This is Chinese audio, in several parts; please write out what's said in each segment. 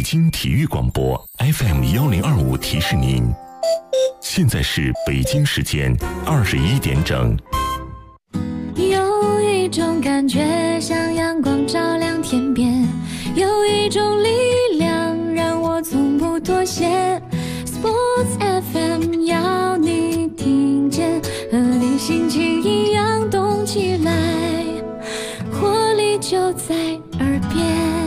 京体育广播 FM1025提示您，现在是北京时间21点整。 有一种感觉像阳光照亮天边，有一种力量让我从不妥协。Sports FM 要你听见，和你心情一样动起来，活力就在耳边。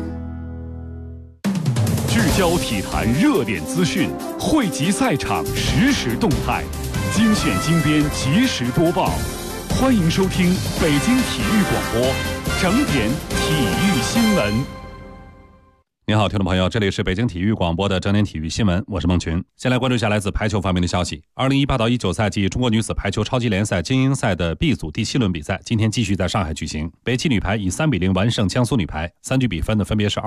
聚焦体坛热点资讯，汇集赛场实时动态，精选精编及时播报。欢迎收听北京体育广播整点体育新闻。 您好，听众朋友，这里是北京体育广播的整点体育新闻，我是孟群。先来关注一下来自排球方面的消息。2018到19赛季中国女子排球超级联赛精英赛的 B 组第7轮比赛，今天继续在上海举行。北汽女排以3-0完胜江苏女排，3局比分呢分别是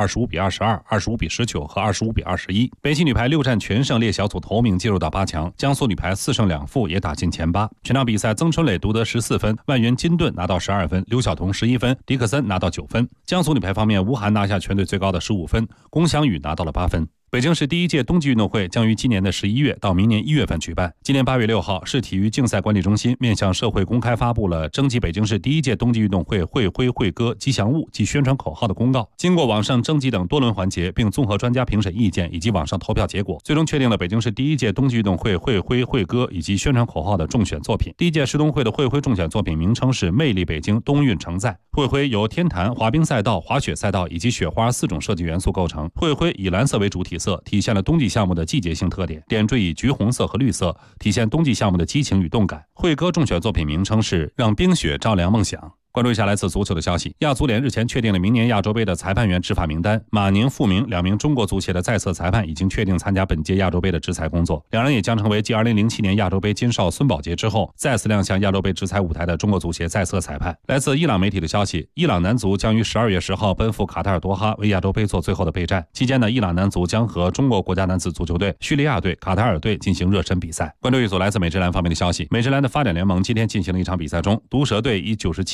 25-22、25-19和25-21。北汽女排6战全胜，列小组头名进入到8强。江苏女排4胜2负，也打进前8。全场比赛，曾春磊独得14分，外援金盾拿到12分，刘晓彤11分，迪克森拿到9分。江苏女排方面，吴涵拿下全队最高的15分，龚翔宇拿到了8分。北京市第1届冬季运动会将于今年的11月到明年1月份举办。今年8月6号，市体育竞赛管理中心面向社会公开发布了征集北京市第1届冬季运动会会徽、会歌、吉祥物及宣传口号的公告。经过网上征集等多轮环节，并综合专家评审意见以及网上投票结果，最终确定了北京市第1届冬季运动会会徽、会歌以及宣传口号的中选作品。第1届市冬会的会徽中选作品名称是“魅力北京冬运承载”。会徽由天坛、滑冰赛道、滑雪赛道以及雪花4种设计元素构成。会徽以蓝色为主体色，体现了冬季项目的季节性特点，点缀以橘红色和绿色，体现冬季项目的激情与动感。会歌中选作品名称是“让冰雪照亮梦想”。关注一下来自足球的消息，亚足联日前确定了明年亚洲杯的裁判员执法名单，马宁、傅明2名中国足协的在册裁判已经确定参加本届亚洲杯的执裁工作，两人也将成为继2007年亚洲杯金哨孙宝杰之后再次亮相亚洲杯执裁舞台的中国足协在册裁判。来自伊朗媒体的消息，伊朗男足将于12月10号奔赴卡塔尔多哈为亚洲杯做最后的备战，期间呢，伊朗男足将和中国国家男子足球队、叙利亚队、卡塔尔队进行热身比赛。关注一组来自美职篮方面的消息，美职篮的发展联盟今天进行了一场比赛中，毒蛇队以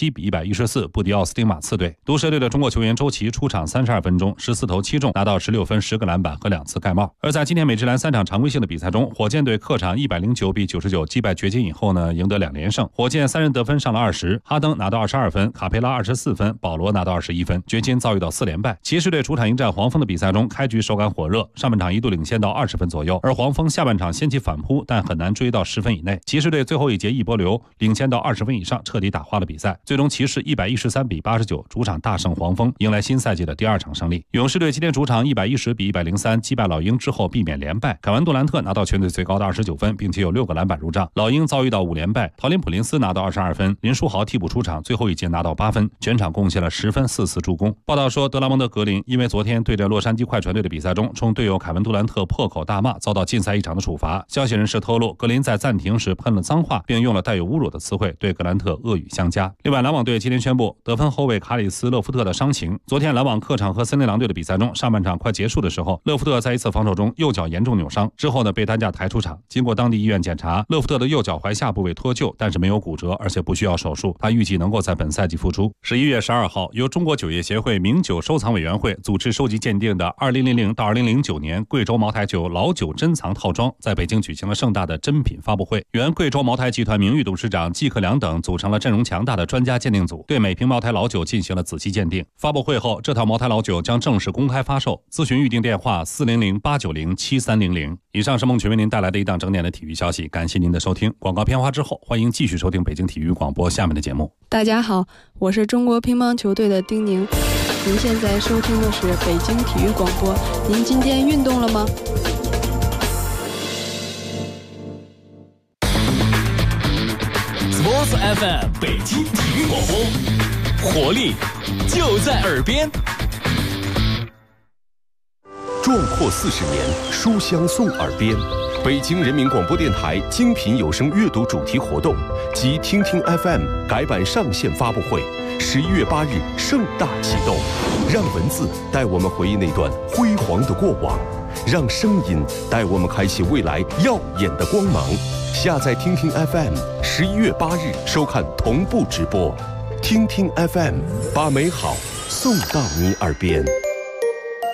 97-114不敌奥斯汀马刺队。毒蛇队的中国球员周琦出场32分钟，14投7中，拿到16分、10个篮板和2次盖帽。而在今天美职篮3场常规性的比赛中，火箭队客场109-99击败掘金以后呢，赢得2连胜。火箭3人得分上了20，哈登拿到22分，卡佩拉24分，保罗拿到21分。掘金遭遇到4连败。骑士队主场迎战黄蜂的比赛中，开局手感火热，上半场一度领先到20分左右，而黄蜂下半场掀起反扑，但很难追到10分以内。骑士队最后一节一波流，领先到20分以上，彻底打花了比赛。最终骑士113-89主场大胜黄蜂，迎来新赛季的第2场胜利。勇士队今天主场110-103击败老鹰之后避免连败，凯文杜兰特拿到全队最高的29分，并且有6个篮板入账。老鹰遭遇到5连败，陶林普林斯拿到22分，林书豪替补出场，最后一节拿到8分，全场贡献了10分4次助攻。报道说，德拉蒙德格林因为昨天对着洛杉矶快船队的比赛中冲队友凯文杜兰特破口大骂，遭到禁赛1场的处罚。消息人士透露，格林在暂停时喷了脏话，并用了带有侮辱的词汇对格兰特恶语相加。另外，篮网队今天宣布得分后卫卡里斯·勒夫特的伤情。昨天篮网客场和森林狼队的比赛中，上半场快结束的时候，勒夫特在一次防守中右脚严重扭伤，之后呢被担架抬出场。经过当地医院检查，勒夫特的右脚踝下部位脱臼，但是没有骨折，而且不需要手术。他预计能够在本赛季复出。11月12号，由中国酒业协会名酒收藏委员会组织收集鉴定的2000到2009年贵州茅台酒老酒珍藏套装，在北京举行了盛大的珍品发布会。原贵州茅台集团名誉董事长季克良等组成了阵容强大的专家鉴定组，对每瓶茅台老酒进行了仔细鉴定。发布会后，这套茅台老酒将正式公开发售，咨询预订电话400-890-7300。以上是孟群为您带来的一档整点的体育消息，感谢您的收听。广告片花之后，欢迎继续收听北京体育广播下面的节目。 大家好，我是中国乒乓球队的丁宁，您现在收听的是北京体育广播。您今天运动了吗 ？Sports FM 北京体育广播，活力就在耳边。 壮阔40年，书香送耳边。北京人民广播电台精品有声阅读主题活动及听听 FM 改版上线发布会，11月8日盛大启动。让文字带我们回忆那段辉煌的过往，让声音带我们开启未来耀眼的光芒。下载听听 FM，11月8日收看同步直播。听听 FM， 把美好送到你耳边。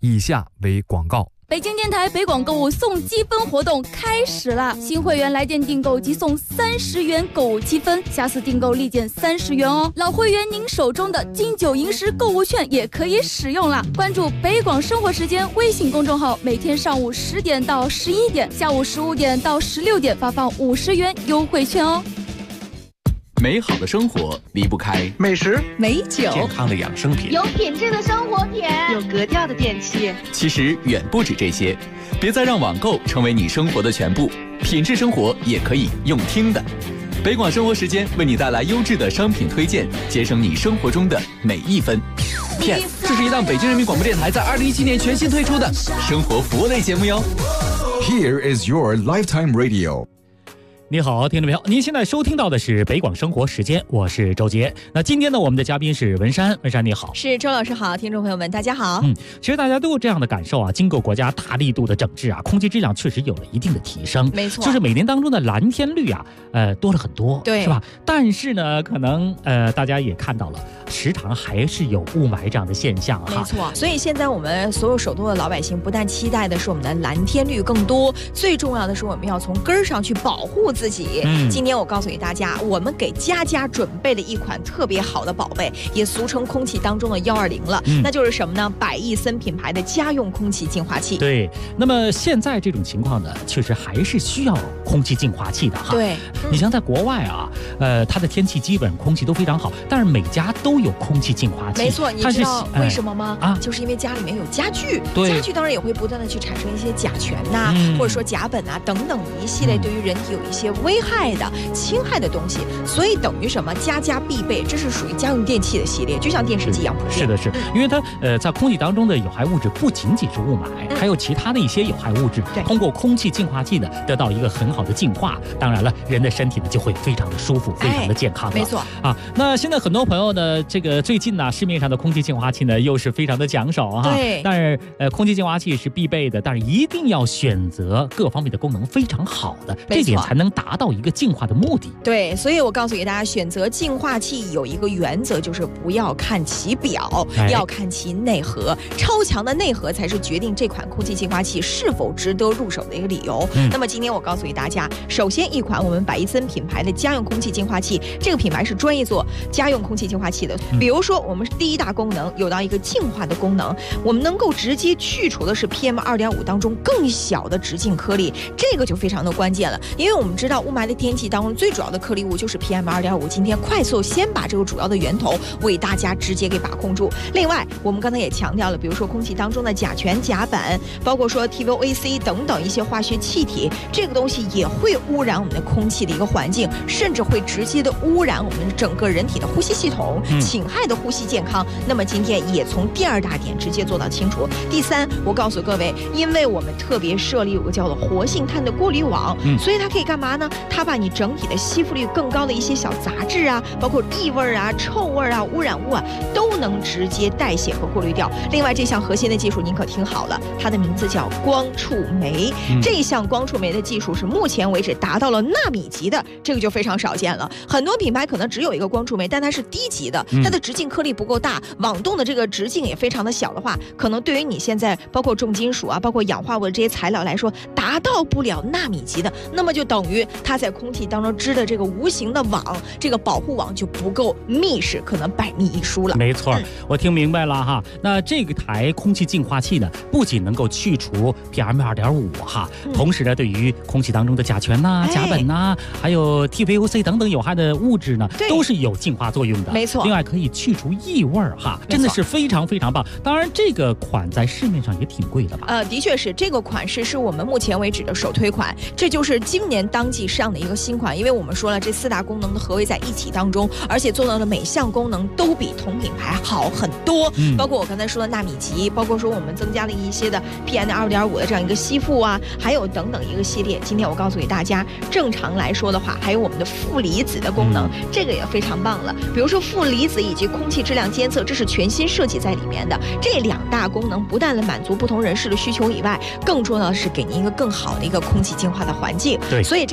以下为广告。 北京电台北广购物送积分活动开始了，新会员来电订购即送30元购物积分，下次订购立减30元哦。老会员您手中的金九银十购物券也可以使用了。关注北广生活时间微信公众号，每天上午10点到11点，下午15点到16点发放50元优惠券哦。 美好的生活离不开美食、 美酒、 健康的养生品， 有品质的生活品， 有格调的电器。 其实远不止这些，别再让网购成为你生活的全部，品质生活也可以用听的。北广生活时间为你带来优质的商品推荐，节省你生活中的每一分。PS， 这是一档北京人民广播电台在2017年全新推出的生活服务类节目哟。 Here is your lifetime radio。 你好，听众朋友，您现在收听到的是北广生活时间，我是周杰。那今天呢，我们的嘉宾是文山，文山你好。 是周老师好，听众朋友们大家好。 其实大家都有这样的感受啊，经过国家大力度的整治啊，空气质量确实有了一定的提升。 没错， 就是每年当中的蓝天率啊，多了很多， 对， 是吧？但是呢，可能大家也看到了，时常还是有雾霾这样的现象哈。 没错，所以现在我们所有首都的老百姓不但期待的是我们的蓝天率更多，最重要的是我们要从根儿上去保护自己。今天我告诉给大家，我们给家家准备了一款特别好的宝贝，也俗称空气当中的120了，那就是什么呢？百亿森品牌的家用空气净化器。 对，那么现在这种情况呢，确实还是需要空气净化器的哈。 对， 你像在国外啊，它的天气基本空气都非常好，但是每家都有空气净化器。 没错，你知道为什么吗？就是因为家里面有家具，家具当然也会不断的去产生一些甲醛呐，或者说甲苯啊等等一系列对于人体有一些危害的侵害的东西，所以等于什么？家家必备，这是属于家用电器的系列，就像电视机一样。 是的，因为它在空气当中的有害物质不仅仅是雾霾，还有其他的一些有害物质，通过空气净化器呢得到一个很好的净化，当然了，人的身体呢就会非常的舒服，非常的健康了。 没错啊。那现在很多朋友呢，这个最近呢，市面上的空气净化器呢又是非常的抢手哈。 对。 但是空气净化器是必备的，但是一定要选择各方面的功能非常好的，这点才能达到一个净化的目的。 对，所以我告诉给大家，选择净化器有一个原则，就是不要看其表，要看其内核。超强的内核才是决定这款空气净化器是否值得入手的一个理由。那么今天我告诉给大家，首先一款我们百亿森品牌的家用空气净化器，这个品牌是专业做家用空气净化器的。比如说我们第一大功能有到一个净化的功能，我们能够直接去除的是 PM2.5 当中更小的直径颗粒，这个就非常的关键了。因为我们知道雾霾的天气当中最主要的颗粒物就是 PM2.5， 今天快速先把这个主要的源头为大家直接给把控住。另外我们刚才也强调了，比如说空气当中的甲醛、甲苯，包括说 TVOC 等等一些化学气体，这个东西也会污染我们的空气的一个环境，甚至会直接的污染我们整个人体的呼吸系统，侵害的呼吸健康。那么今天也从第二大点直接做到清楚。第三，我告诉各位，因为我们特别设立有个叫做活性炭的过滤网，所以它可以干嘛呢？它把你整体的吸附率更高的一些小杂质啊，包括异味啊、臭味啊、污染物啊，都能直接代谢和过滤掉。另外这项核心的技术您可听好了，它的名字叫光触媒。这项光触媒的技术是目前为止达到了纳米级的，这个就非常少见了。很多品牌可能只有一个光触媒，但它是低级的，它的直径颗粒不够大，网动的这个直径也非常的小的话，可能对于你现在包括重金属啊、包括氧化物的这些材料来说，达到不了纳米级的，那么就等于它在空气当中织的这个无形的网，这个保护网就不够密实，可能百密一疏了。 没错，我听明白了哈。那这个台空气净化器呢，不仅能够去除 PM2.5 哈，同时呢，对于空气当中的甲醛呐、甲苯呐，还有 TVOC 等等有害的物质呢，都是有净化作用的。 没错。 另外可以去除异味哈，真的是非常非常棒。当然，这个款在市面上也挺贵的吧？ 的确是，这个款式是我们目前为止的首推款，这就是今年当季上的一个新款。因为我们说了，这4大功能的合为在一体当中，而且做到的每项功能都比同品牌好很多。包括我刚才说的纳米级，包括说我们增加了一些的 PM2.5 的这样一个吸附啊，还有等等一个系列。今天我告诉给大家，正常来说的话，还有我们的负离子的功能，这个也非常棒了。比如说负离子以及空气质量监测，这是全新设计在里面的。这2大功能不但能满足不同人士的需求以外，更重要的是给您一个更好的一个空气净化的环境。 对， 所以这个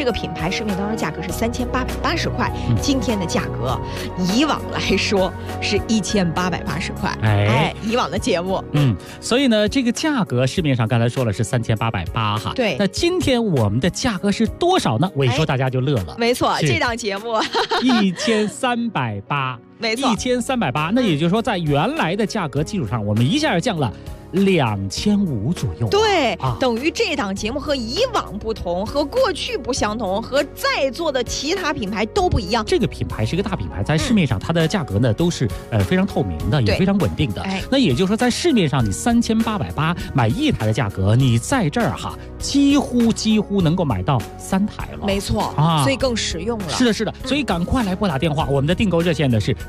个品牌市面当中价格是3880块，今天的价格以往来说是1880块。以往的节目， 所以呢，这个价格市面上刚才说了是3880哈。 对， 那今天我们的价格是多少呢？我一说大家就乐了。 没错，这档节目 1380， 没错 ，1380。那也就是说，在原来的价格基础上，我们一下降了2500左右。 对，等于这档节目和以往不同，和过去不相同，和在座的其他品牌都不一样。 这个品牌是一个大品牌，在市面上它的价格呢都是非常透明的，也非常稳定的。那也就是说，在市面上你3880买一台的价格，你在这儿哈几乎能够买到3台了。 没错所以更实用了。 是的，所以赶快来拨打电话，我们的订购热线呢是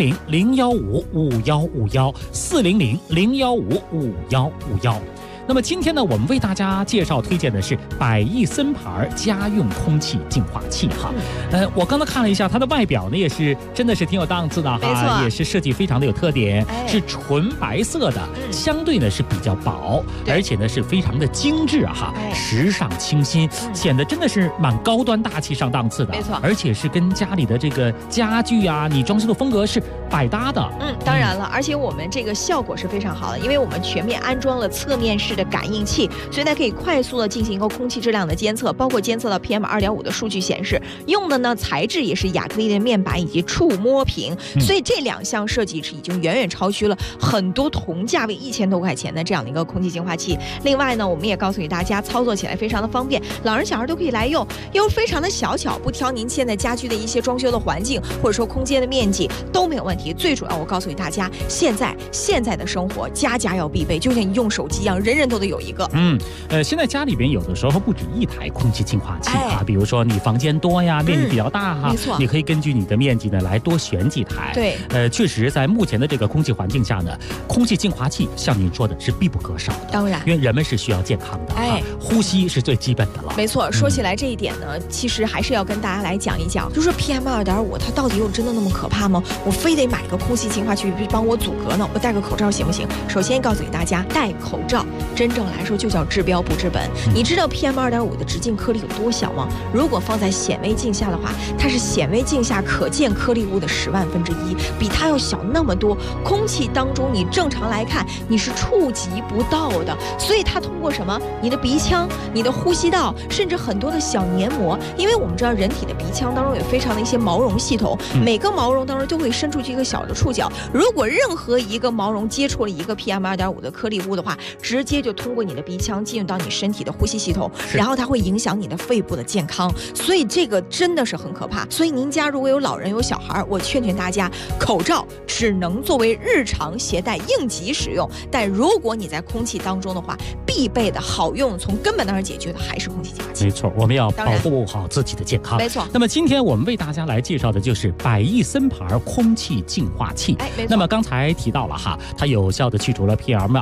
400-015-5151，400-015-5151。那么今天呢，我们为大家介绍推荐的是百亿森牌家用空气净化器哈。我刚才看了一下它的外表呢，也是真的是挺有档次的哈，也是设计非常的有特点，是纯白色的，相对呢是比较薄，而且呢是非常的精致哈，时尚清新，显得真的是蛮高端大气上档次的。 没错， 而且是跟家里的这个家具啊，你装修的风格是百搭的。 当然了，而且我们这个效果是非常好的，因为我们全面安装了侧面式的感应器，所以它可以快速的进行一个空气质量的监测，包括监测到 PM2.5 的数据显示，用的呢材质也是亚克力的面板以及触摸屏，所以这2项设计是已经远远超出了很多同价位1000多块钱的这样的一个空气净化器。另外呢，我们也告诉给大家，操作起来非常的方便，老人小孩都可以来用，又非常的小巧，不挑您现在家居的一些装修的环境或者说空间的面积都没有问题。最主要我告诉给大家，现在的生活家家要必备，就像你用手机一样，人人都得有一个。 现在家里边有的时候不止一台空气净化器比如说你房间多呀，面积比较大哈， 没错， 你可以根据你的面积呢来多选几台。 对， 确实在目前的这个空气环境下呢，空气净化器像您说的是必不可少的。 当然， 因为人们是需要健康的，呼吸是最基本的了。 没错，说起来这一点呢，其实还是要跟大家来讲一讲，就是 PM2.5 它到底有真的那么可怕吗？我非得买个空气净化器帮我阻隔呢？我戴个口罩行不行？首先告诉给大家，戴口罩真正来说就叫治标不治本。你知道 PM2.5 的直径颗粒有多小吗？如果放在显微镜下的话，它是显微镜下可见颗粒物的10万分之一，比它要小那么多。空气当中你正常来看你是触及不到的，所以它通过什么？你的鼻腔、你的呼吸道，甚至很多的小黏膜。因为我们知道人体的鼻腔当中有非常的一些毛绒系统，每个毛绒当中都会伸出去一个小的触角，如果任何一个毛绒接触了一个 PM2.5 的颗粒物的话，直接就通过你的鼻腔进入到你身体的呼吸系统，然后它会影响你的肺部的健康，所以这个真的是很可怕。所以您家如果有老人有小孩，我劝大家，口罩只能作为日常携带应急使用，但如果你在空气当中的话，必备的好用从根本当中解决的还是空气净化器。 没错，我们要保护好自己的健康。 没错。 那么今天我们为大家来介绍的就是百亿森牌空气净化器。那么刚才提到了哈，它有效的去除了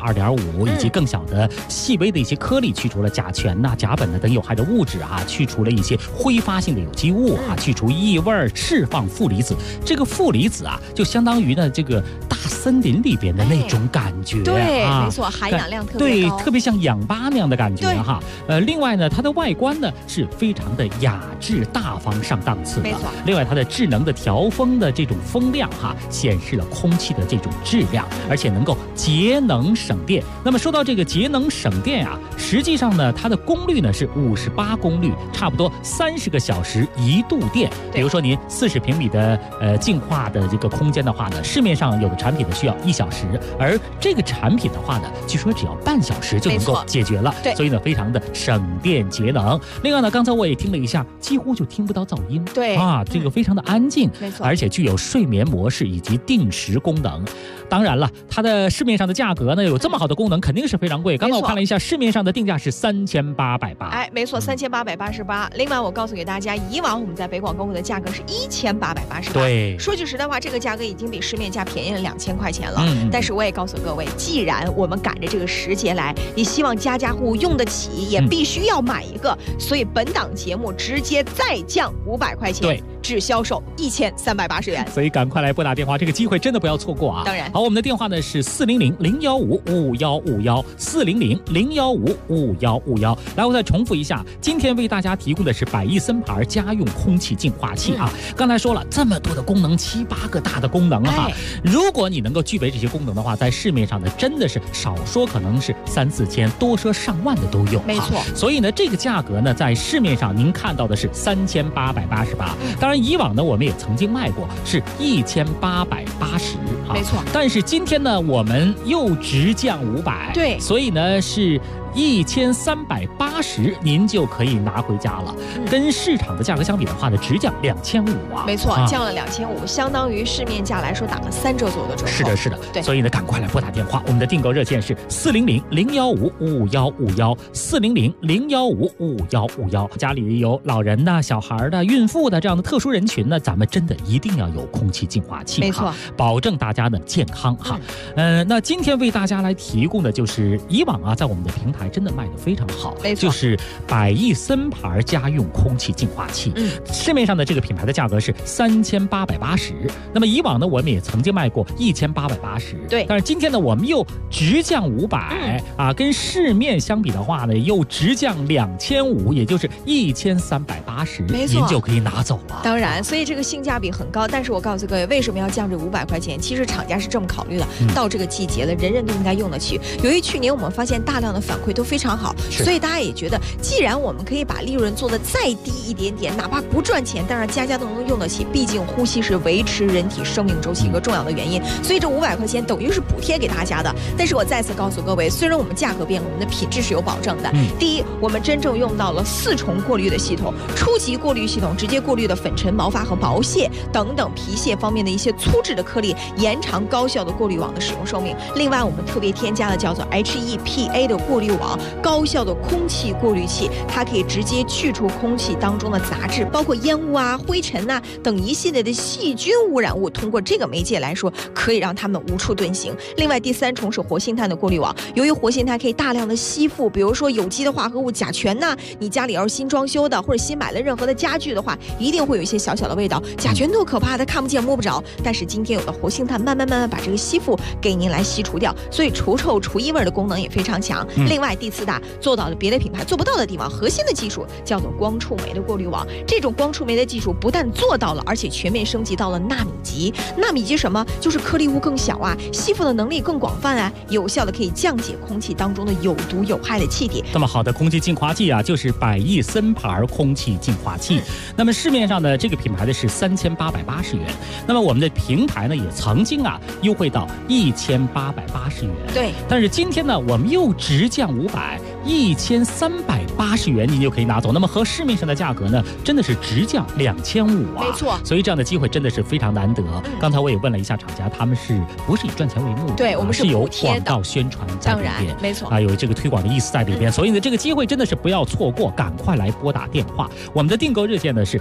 PM2.5 以及更小的细微的一些颗粒，去除了甲醛甲苯等有害的物质去除了一些挥发性的有机物去除异味，释放负离子。这个负离子就相当于呢这个大森林里边的那种感觉。 对，没错，含氧量特别高， 对，特别像氧吧那样的感觉哈。另外呢，它的外观呢是非常的雅致大方上档次的。 没错。 另外，它的智能的调风的这种风量显示了空气的这种质量，而且能够节能省电。那么说到这个节能省电实际上呢，它的功率呢是58功率，差不多30个小时1度电。比如说您40平米的净化的这个空间的话呢，市面上有的产品呢需要1小时，而这个产品的话呢，据说只要半小时就能够解决了。所以呢，非常的省电节能。另外呢，刚才我也听了一下，几乎就听不到噪音。 对这个非常的安静， 没错， 而且具有睡眠模式以及定时功能。当然了，它的市面上的价格呢，有这么好的功能，肯定是非常贵。刚才我看了一下，市面上的定价是3880。 没错，3888。另外，我告诉给大家，以往我们在北广购物的价格是1888。 对， 说句实在话，这个价格已经比市面价便宜了2000块钱了。但是我也告诉各位，既然我们赶着这个时节来，也希望家家户户用得起，也必须要买一个，所以本档节目直接再降500块钱。 对， 只销售1380元。 所以赶快来拨打电话，这个机会真的不要错过啊！ 当然， 好，我们的电话呢是400-015-5151，400-015-5151。来，我再重复一下，今天为大家提供的是百亿森牌家用空气净化器啊。刚才说了这么多的功能，7、8个大的功能哈。如果你能够具备这些功能的话，在市面上呢真的是少说可能是3、4千，多说上万的都有。 没错。 所以呢，这个价格呢，在市面上您看到的是3888。当然，以往呢我们也曾经卖过是1880。 没错。 但是今天呢，我们又直降500。 对。 所以呢是1380，您就可以拿回家了。跟市场的价格相比的话呢，直降2500啊。 没错，降了2500，相当于市面价来说打了3折左右的折扣。 是的，是的。 对。 所以呢，赶快来拨打电话，我们的订购热线是400-015-5151，400-015-5151。家里有老人的、小孩的、孕妇的这样的特殊人群呢，咱们真的一定要有空气净化器， 没错， 保证大家的健康哈。那今天为大家来提供的就是以往啊，在我们的平台真的卖得非常好， 没错， 就是百亿森牌家用空气净化器。市面上的这个品牌的价格是3880，那么以往呢，我们也曾经卖过1880， 对。 但是今天呢，我们又直降500啊，跟市面相比的话呢，又直降2500，也就是1380， 没错， 您就可以拿走了。 当然，所以这个性价比很高。但是我告诉各位，为什么要降这500块钱？其实厂家是这么考虑的，到这个季节了，人人都应该用得起。由于去年我们发现大量的反馈都非常好，所以大家也觉得，既然我们可以把利润做得再低一点点，哪怕不赚钱，但是家家都能用得起。毕竟呼吸是维持人体生命周期一个重要的原因，所以这500块钱等于是补贴给大家的。但是我再次告诉各位，虽然我们价格变了，我们的品质是有保证的。第一，我们真正用到了4重过滤的系统，初级过滤系统直接过滤的粉尘、毛发和毛屑等等皮屑方面的一些粗质的颗粒，延长高效的过滤网的使用寿命。另外，我们特别添加的叫做 HEPA 的过滤网，高效的空气过滤器，它可以直接去除空气当中的杂质，包括烟雾啊、灰尘啊等一系列的细菌污染物，通过这个媒介来说，可以让它们无处遁形。另外，第3重是活性炭的过滤网，由于活性炭可以大量的吸附，比如说有机的化合物甲醛呐，你家里要是新装修的或者新买了任何的家具的话，一定会有一些小小的味道。甲醛多可怕，它看不见摸不着，但是今天有了活性炭，慢慢把这个吸附给您来吸除掉，所以除臭除异味的功能也非常强。另外，第4大做到了别的品牌做不到的地方，核心的技术叫做光触媒的过滤网。这种光触媒的技术不但做到了，而且全面升级到了纳米级。纳米级什么？就是颗粒物更小啊，吸附的能力更广泛啊，有效的可以降解空气当中的有毒有害的气体。 这么好的空气净化器啊，就是百亿森牌空气净化器。那么市面上的这个品牌的是3880元，那么我们的平台呢也曾经啊优惠到1880元。 对。 但是今天呢，我们又直降500，1380元您就可以拿走。那么和市面上的价格呢，真的是直降2500啊。 没错。 所以这样的机会真的是非常难得。刚才我也问了一下厂家，他们是不是以赚钱为目的？ 对，我们是有广告宣传在里边。 当然，没错啊，有这个推广的意思在里边。所以呢，这个机会真的是不要错过，赶快来拨打电话。我们的订购热线呢是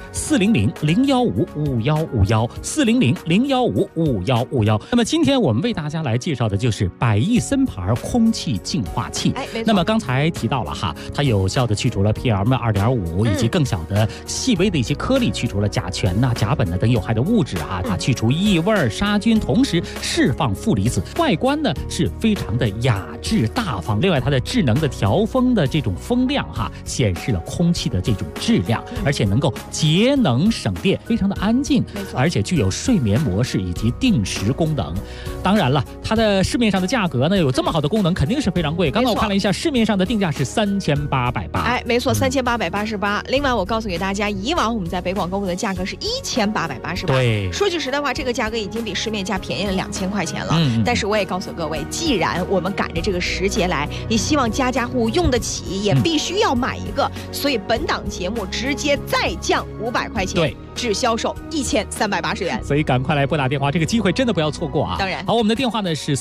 400-015-5151，400-015-5151。那么今天我们为大家来介绍的就是百亿森牌空气净化器。那么刚才提到了哈，它有效的去除了 PM2.5 以及更小的细微的一些颗粒，去除了甲醛呐、甲苯呐等有害的物质啊，它去除异味、杀菌，同时释放负离子。外观呢是非常的雅致大方。另外，它的智能的调风的这种风量哈，显示了空气的这种质量，而且能够节能省电，非常的安静，而且具有睡眠模式以及定时功能。当然了，它的市面上的价格呢，有这么好的功能，肯定是非常贵。刚刚我看了一下，市面上的定价是3880。 没错，3888。另外，我告诉给大家，以往我们在北广购物的价格是1888。 对， 说句实在话，这个价格已经比市面价便宜了2000块钱了。但是我也告诉各位，既然我们赶着这个时节来，也希望家家户户用得起，也必须要买一个，所以本档节目直接再降500块钱。 对。 只销售1380元， 所以赶快来拨打电话，这个机会真的不要错过啊！ 当然， 好，我们的电话呢是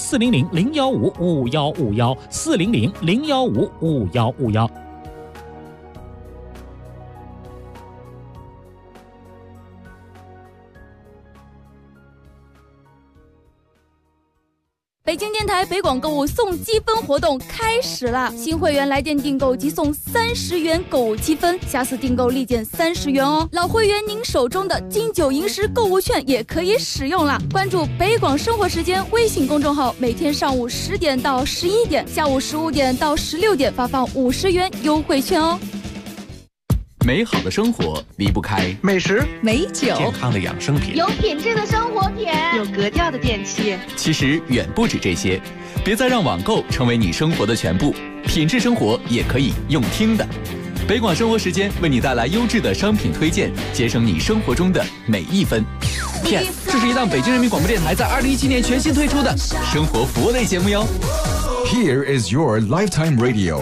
400-015-5151，400-015-5151。 北京电台北广购物送积分活动开始啦！新会员来电订购即送30元购物积分，下次订购立减30元哦。老会员您手中的金九银十购物券也可以使用啦！关注北广生活时间微信公众号，每天上午10点到11点，下午15点到16点发放50元优惠券哦。 美好的生活离不开美食、 美酒、 健康的养生品， 有品质的生活品，有格调的电器。 其实远不止这些，别再让网购成为你生活的全部，品质生活也可以用听的。北广生活时间为你带来优质的商品推荐，节省你生活中的每一分。PS， 这是一档北京人民广播电台在2017年全新推出的生活服务类节目哟。 Here is your lifetime radio。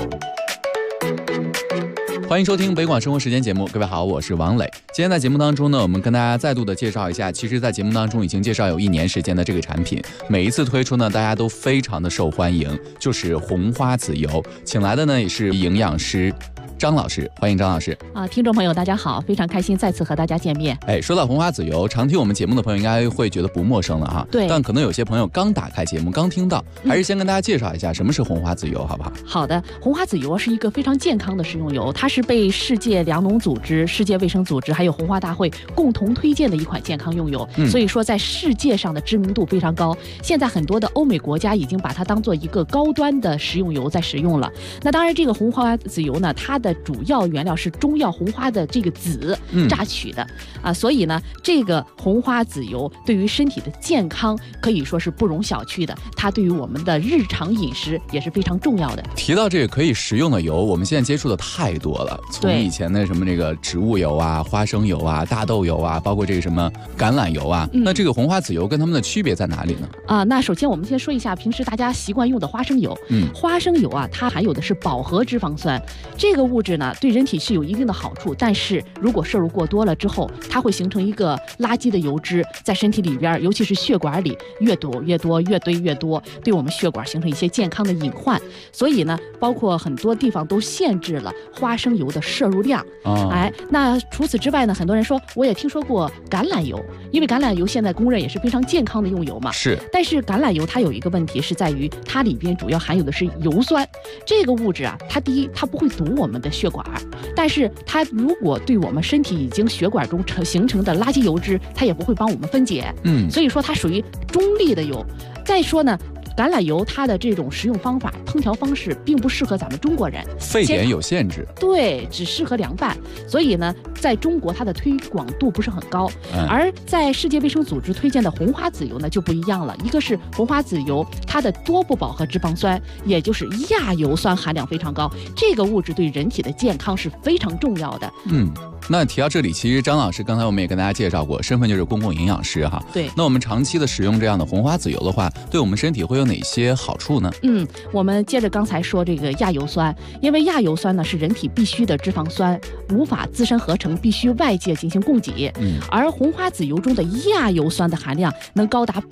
欢迎收听北广生活时间节目，各位好，我是王磊。今天在节目当中呢，我们跟大家再度的介绍一下，其实在节目当中已经介绍有1年时间的这个产品，每一次推出呢，大家都非常的受欢迎，就是红花籽油。请来的呢也是营养师张老师，欢迎张老师听众朋友大家好，非常开心再次和大家见面。 说到红花籽油，常听我们节目的朋友应该会觉得不陌生了哈。 对， 但可能有些朋友刚打开节目刚听到，还是先跟大家介绍一下什么是红花籽油好不好？ 好的，红花籽油是一个非常健康的食用油，它是被世界粮农组织、世界卫生组织还有红花大会共同推荐的一款健康用油，所以说在世界上的知名度非常高。现在很多的欧美国家已经把它当做一个高端的食用油在使用了。那当然这个红花籽油呢，它的主要原料是中药红花的这个籽榨取的所以呢这个红花籽油对于身体的健康可以说是不容小觑的，它对于我们的日常饮食也是非常重要的。 提到这个可以食用的油，我们现在接触的太多了，从以前的什么这个植物油啊、花生油啊、大豆油啊，包括这个什么橄榄油啊，那这个红花籽油跟它们的区别在哪里呢？ 那首先我们先说一下平时大家习惯用的花生油。花生油它含有的是饱和脂肪酸，这个物质呢对人体是有一定的好处，但是如果摄入过多了之后，它会形成一个垃圾的油脂，在身体里边，尤其是血管里越躲越多，越堆越多，对我们血管形成一些健康的隐患。所以呢，包括很多地方都限制了花生油的摄入量。那除此之外呢，很多人说我也听说过橄榄油，因为橄榄油现在公认也是非常健康的用油嘛。 是。 但是橄榄油它有一个问题是在于它里边主要含有的是油酸，这个物质它第一它不会堵我们的血管，但是它如果对我们身体已经血管中形成的垃圾油脂，它也不会帮我们分解。所以说它属于中立的油。再说呢，橄榄油它的这种食用方法、烹调方式并不适合咱们中国人， 沸点有限制。 对，只适合凉拌。所以呢，在中国它的推广度不是很高。而在世界卫生组织推荐的红花籽油呢就不一样了，一个是红花籽油，它的多不饱和脂肪酸，也就是亚油酸含量非常高，这个物质对人体的健康是非常重要的。 那提到这里，其实张老师刚才我们也跟大家介绍过，身份就是公共营养师哈。 对。 那我们长期的使用这样的红花籽油的话，对我们身体会有哪些好处呢？ 我们接着刚才说这个亚油酸，因为亚油酸呢是人体必需的脂肪酸，无法自身合成，必须外界进行供给。而红花籽油中的亚油酸的含量能高达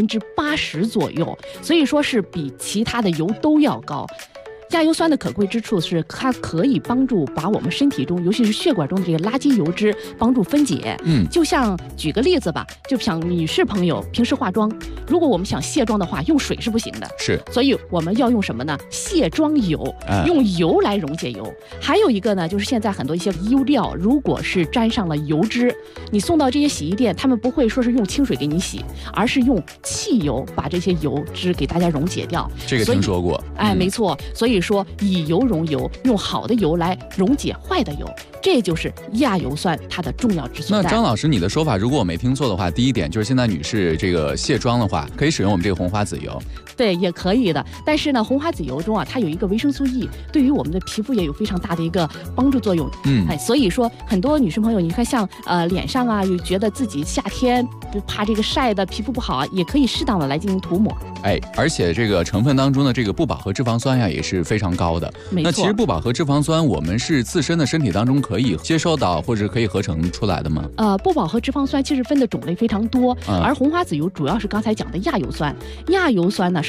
80%左右，所以说是比其他的油都要高。亚油酸的可贵之处是它可以帮助把我们身体中，尤其是血管中的这个垃圾油脂帮助分解。就像举个例子吧，就像女士朋友平时化妆，如果我们想卸妆的话，用水是不行的，所以我们要用什么呢？卸妆油，用油来溶解油。还有一个呢，就是现在很多一些衣料，如果是沾上了油脂，你送到这些洗衣店，他们不会说是用清水给你洗，而是用汽油把这些油脂给大家溶解掉。 这个听说过。 没错，所以说以油溶油，用好的油来溶解坏的油，这就是亚油酸它的重要之所在。 那张老师，你的说法如果我没听错的话，第一点就是现在女士这个卸妆的话，可以使用我们这个红花籽油。 对，也可以的。但是呢，红花籽油中它有一个维生素 E， 对于我们的皮肤也有非常大的一个帮助作用。所以说很多女生朋友，你看像脸上又觉得自己夏天不怕这个晒的皮肤不好也可以适当的来进行涂抹。 而且这个成分当中的这个不饱和脂肪酸也是非常高的。那其实不饱和脂肪酸，我们是自身的身体当中可以接受到或者可以合成出来的吗？ 不饱和脂肪酸其实分的种类非常多，而红花籽油主要是刚才讲的亚油酸。亚油酸呢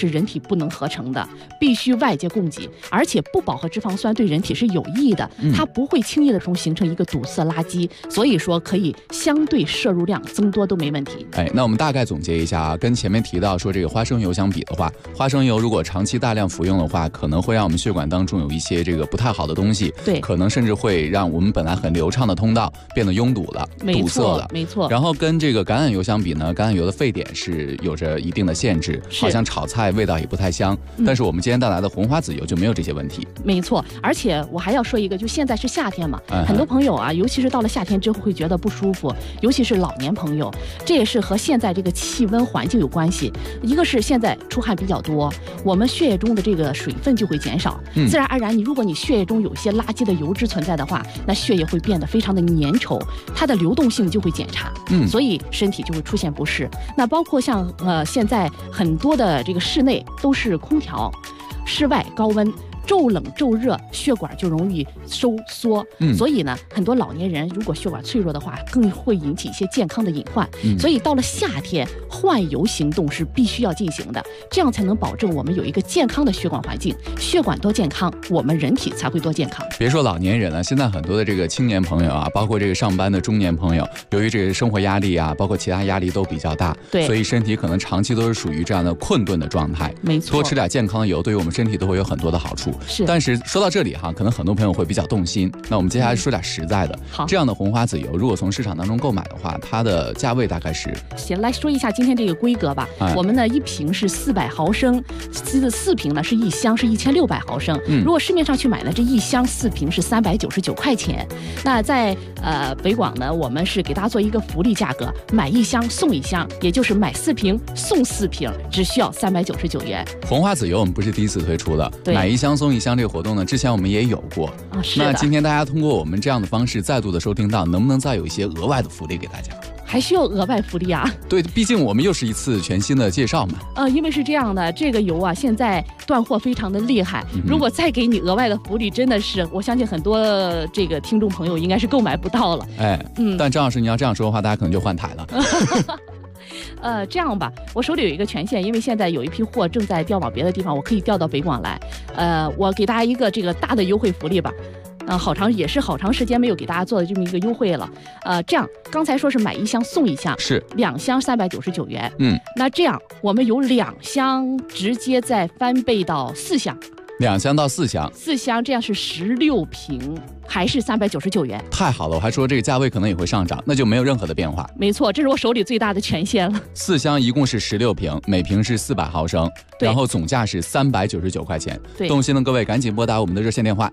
是人体不能合成的，必须外界供给，而且不饱和脂肪酸对人体是有益的，它不会轻易的形成一个堵塞垃圾，所以说可以相对摄入量增多都没问题。 那我们大概总结一下啊，跟前面提到说这个花生油相比的话，花生油如果长期大量服用的话，可能会让我们血管当中有一些这个不太好的东西， 对， 可能甚至会让我们本来很流畅的通道变得拥堵了，堵塞了， 没错。 然后跟这个橄榄油相比呢，橄榄油的沸点是有着一定的限制，好像炒菜味道也不太香。但是我们今天带来的红花籽油就没有这些问题。 没错，而且我还要说一个，就现在是夏天嘛，很多朋友啊，尤其是到了夏天之后会觉得不舒服，尤其是老年朋友，这也是和现在这个气温环境有关系。一个是现在出汗比较多，我们血液中的这个水分就会减少，自然而然如果你血液中有一些垃圾的油脂存在的话，那血液会变得非常的粘稠，它的流动性就会减差，所以身体就会出现不适。那包括像现在很多的这个室内都是空调，室外高温，骤冷骤热，血管就容易收缩，所以呢，很多老年人如果血管脆弱的话，更会引起一些健康的隐患。所以到了夏天，换油行动是必须要进行的，这样才能保证我们有一个健康的血管环境。血管多健康，我们人体才会多健康。 别说老年人了，现在很多的这个青年朋友啊，包括这个上班的中年朋友，由于这个生活压力啊，包括其他压力都比较大， 对， 所以身体可能长期都是属于这样的困顿的状态。 没错， 多吃点健康的油，对于我们身体都会有很多的好处。 是， 但是说到这里哈，可能很多朋友会比较动心。那我们接下来说点实在的。 好， 这样的红花籽油，如果从市场当中购买的话，它的价位大概是？ 行，来说一下今天这个规格吧。我们呢一瓶是400毫升，4瓶呢是一箱是1600毫升。如果市面上去买呢，这一箱4瓶是399块钱。那在北广呢，我们是给大家做一个福利价格，买一箱送一箱，也就是买4瓶送4瓶，只需要399元。 红花籽油我们不是第一次推出的，买一箱送一箱这个活动呢，之前我们也有过。 是的。 那今天大家通过我们这样的方式再度的收听到，能不能再有一些额外的福利给大家？ 还需要额外福利啊？对， 毕竟我们又是一次全新的介绍嘛。 因为是这样的，这个油啊，现在断货非常的厉害。如果再给你额外的福利，真的是我相信很多这个听众朋友应该是购买不到了。 但张老师，你要这样说的话，大家可能就换台了。 这样吧，我手里有一个权限，因为现在有一批货正在调往别的地方，我可以调到北广来。我给大家一个这个大的优惠福利吧。好长时间没有给大家做的这么一个优惠了。这样刚才说是买一箱送一箱， 是 2箱399元。那这样我们有2箱直接再翻倍到4箱。 2箱到4箱 ，4箱这样是16瓶，还是399元。 太好了，我还说这个价位可能也会上涨，那就没有任何的变化。 没错，这是我手里最大的权限了。 4箱一共是16瓶，每瓶是400毫升，然后总价是399块钱。 对， 动心的各位赶紧拨打我们的热线电话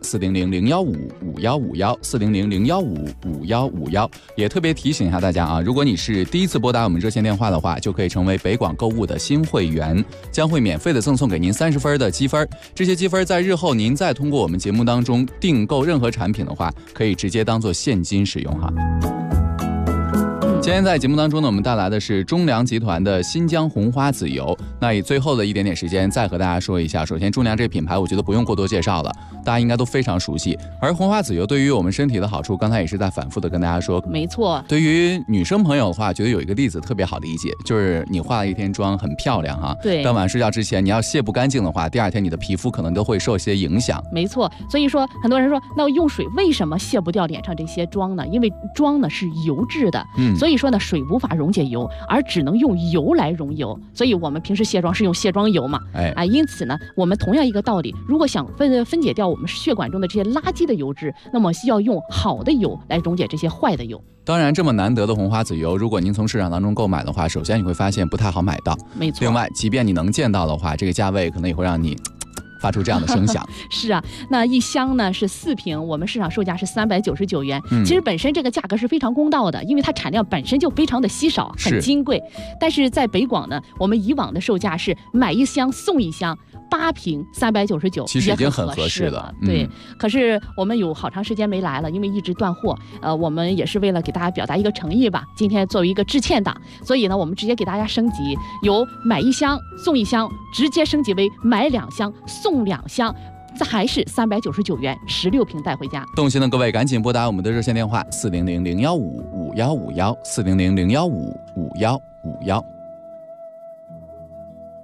400-015-5151，400-015-5151。也特别提醒一下大家啊，如果你是第一次拨打我们热线电话的话，就可以成为北广购物的新会员，将会免费的赠送给您30分的积分。这些积分在日后您再通过我们节目当中订购任何产品的话，可以直接当做现金使用哈。今天在节目当中呢，我们带来的是中粮集团的新疆红花籽油。那以最后的一点点时间再和大家说一下，首先中粮这个品牌我觉得不用过多介绍了，大家应该都非常熟悉。而红花籽油对于我们身体的好处，刚才也是在反复的跟大家说。 没错， 对于女生朋友的话，觉得有一个例子特别好理解，就是你化了一天妆很漂亮哈， 对， 当晚睡觉之前你要卸不干净的话，第二天你的皮肤可能都会受一些影响。 没错，所以说很多人说，那用水为什么卸不掉脸上这些妆呢？因为妆呢是油质的，所以说呢水无法溶解油，而只能用油来溶油，所以我们平时卸妆是用卸妆油嘛。因此呢，我们同样一个道理，如果想分解掉我们血管中的这些垃圾的油脂，那么要用好的油来溶解这些坏的油。 当然，这么难得的红花籽油，如果您从市场当中购买的话，首先你会发现不太好买到。 没错。 另外，即便你能见到的话，这个价位可能也会让你发出这样的声响。 是啊，那一箱呢是4瓶，我们市场售价是399元。其实本身这个价格是非常公道的，因为它产量本身就非常的稀少，很金贵。但是在北广呢，我们以往的售价是买一箱送一箱，8瓶399， 其实已经很合适了。 对，可是我们有好长时间没来了，因为一直断货。我们也是为了给大家表达一个诚意吧，今天作为一个致歉档，所以呢，我们直接给大家升级，由买一箱送一箱，直接升级为买2箱送2箱。这还是399元，16瓶带回家。 动心的各位赶紧拨打我们的热线电话400-015-5151，400-015-5151。